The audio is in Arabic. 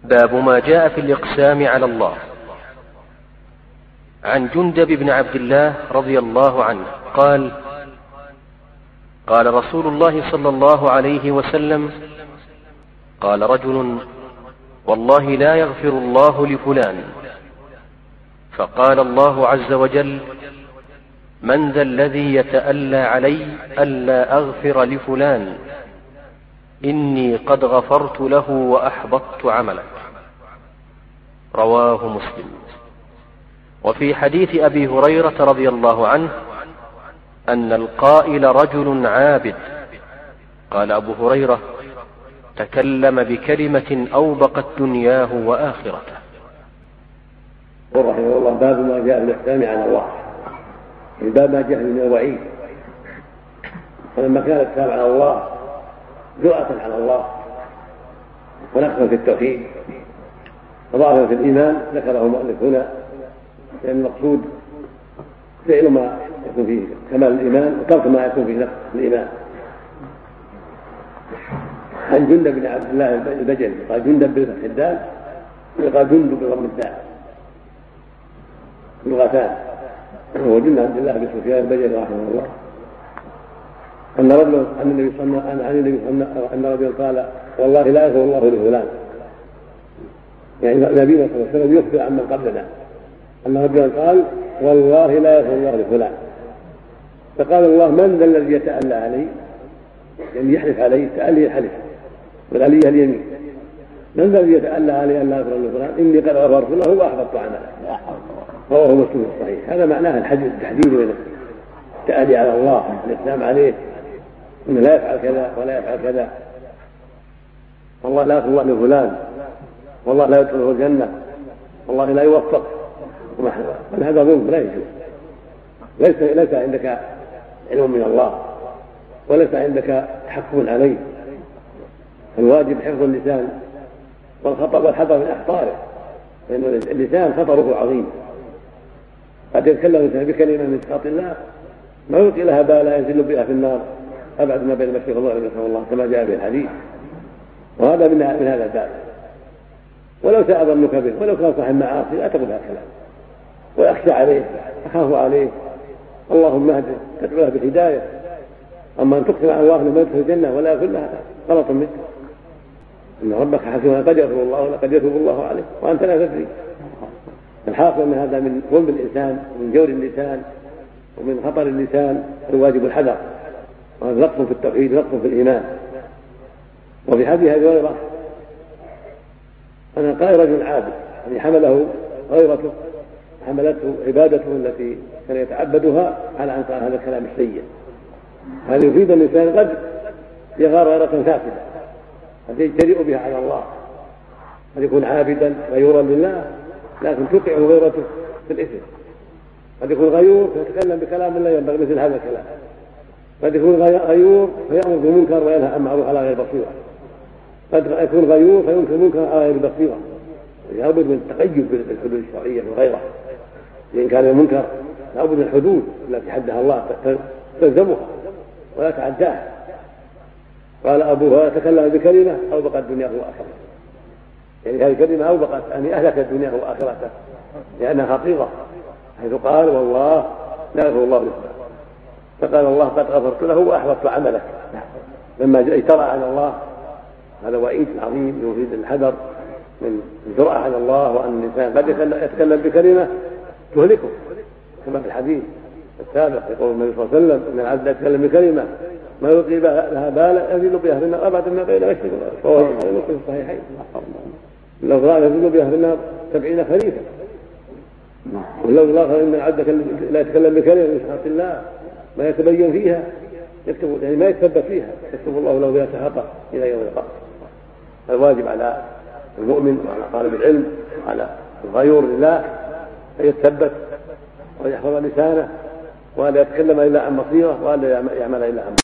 باب ما جاء في الإقسام على الله. عن جندب بن عبد الله رضي الله عنه قال: قال رسول الله صلى الله عليه وسلم: قال رجل: والله لا يغفر الله لفلان. فقال الله عز وجل: من ذا الذي يتألى علي ألا أغفر لفلان؟ إني قد غفرت له وأحبطت عملك. رواه مسلم. وفي حديث أبي هريرة رضي الله عنه أن القائل رجل عابد. قال أبو هريرة: تكلم بكلمة أوبقت دنياه وآخرته. رحمه الله باب ما جاء في الإقسام على الله، الباب ما جاء من الوعيد. فلما كان الإقسام على الله جرأة على الله ونقصا في التوحيد وضعفا في الإيمان ذكره المؤلف هنا، لأن المقصود فعل ما يكون فيه كمال الإيمان وترك ما يكون فيه نقص الإيمان. عن جندب بن عبد الله البجلي قال جندب بفتح الدال وقال جندب بضم الدال، لغتان. وجند عبد الله بن سفيان البجلي رحمه الله أن رجلا أن رجلا قال: والله لا يغفر الله لفلان. يعني نبينا صلى الله عليه وسلم يخبر عن من قبلنا أن رجلا قال: والله لا يغفر الله لفلان. فقال الله: من ذا الذي يتألى علي؟ يعني يحلف عليه، تألي الحلف والألية اليمين. من ذا الذي يتألى علي أن لا يغفر لفلان؟ إني قد غفرت له وأحبطت عمله. رواه مسلم الصحيح. هذا معناه التحديد من التألي على الله، الإقسام عليه إنه لا يفعل كذا ولا يفعل كذا. والله لا يغفر الله لفلان، والله لا يدخله الجنة، والله لا يوفق. هذا ظلم لا يجوز. ليس عندك علم من الله وليس عندك تحكم عليه. الواجب حفظ اللسان والخطأ والحذر من أخطاره، لأن اللسان خطره عظيم. قد يتكلم الإنسان بكلمة من سخط الله ما يلقي لها بالا ينزل بها في النار أبعد ما بين المشرق والمغرب نسأل الله، كما جاء في الحديث. وهذا من هذا الباب. ولو ساء ظنك به ولو كان صاحب معاصي لا تقل هذا الكلام، ويخشى عليه، أخاف عليه، اللهم اهده، تدعو له بالهداية. أما أن تقسم على الله أنه ما يدخل الجنة ولا يغفر لها غلط منك. إن ربك حسبنا قد يغفر الله ولقد يتوب الله عليه وأنت لا تدري. الحاصل أن هذا من ظلم الإنسان ومن جور اللسان ومن خطر اللسان، الواجب الحذر. وهذا نقص في التوحيد، نقص في الإيمان. وفي حديث أبي هريرة أن قال رجل عابد، يعني حمله غيرته، حملته عبادته التي كان يتعبدها على أن قال هذا الكلام السيء. هذا يفيد أن الإنسان قد يغار غيرة فاسدة قد يجترئ بها على الله، قد يكون عابدا غيورا لله لكن توقع غيرته في الإثم. قد يكون غيور فيتكلم بكلام لا ينبغي مثل هذا الكلام. قد يكون غيور فيأمر بالمنكر وينهى عن المعروف على غير بصيرة. قد يكون غيور فينكر المنكر على غير بصيرة. لابد من التقيد بالحدود الشرعية والغيرة. إن كان المنكر لابد من الحدود التي حدها الله تلزمها ولا تعداها. قال أبو هريرة: تكلم بكلمة أوبقت دنياه وآخرته. يعني هذه الكلمة أوبقت أن أهلكت دنياه وآخرته لأنها خطيرة، حيث قال: والله لا يغفر الله لفلان. فقال الله: قد غفرت له وأحبطت عملك. لما اجترأ على الله، هذا وعيد عظيم يفيد الحذر من الجرأة على الله، وأن الإنسان قد يتكلم بكلمة تهلكه، كما في الحديث السابق يقول النبي صلى الله عليه وسلم: إن العبد يتكلم بكلمة ما يلقي لها بالا يزيد بها في النار أبعد ما بين المشرق والمغرب. فهو مسلم في الصحيحين. لو قال يزيد بها في النار 70 خريفا. ولو قال إن العبد لا يتكلم بكلمة من سخط الله ما يتبين فيها يكتب، يعني ما يتثبت فيها، يكتب الله له بها سخطه إلى يوم القيامة. الواجب على المؤمن وعلى طالب العلم وعلى الغيور لله أن يتثبت ويحفظ لسانه، وأن يتكلم إلا عن بصيرة، وأن يعمل إلا عن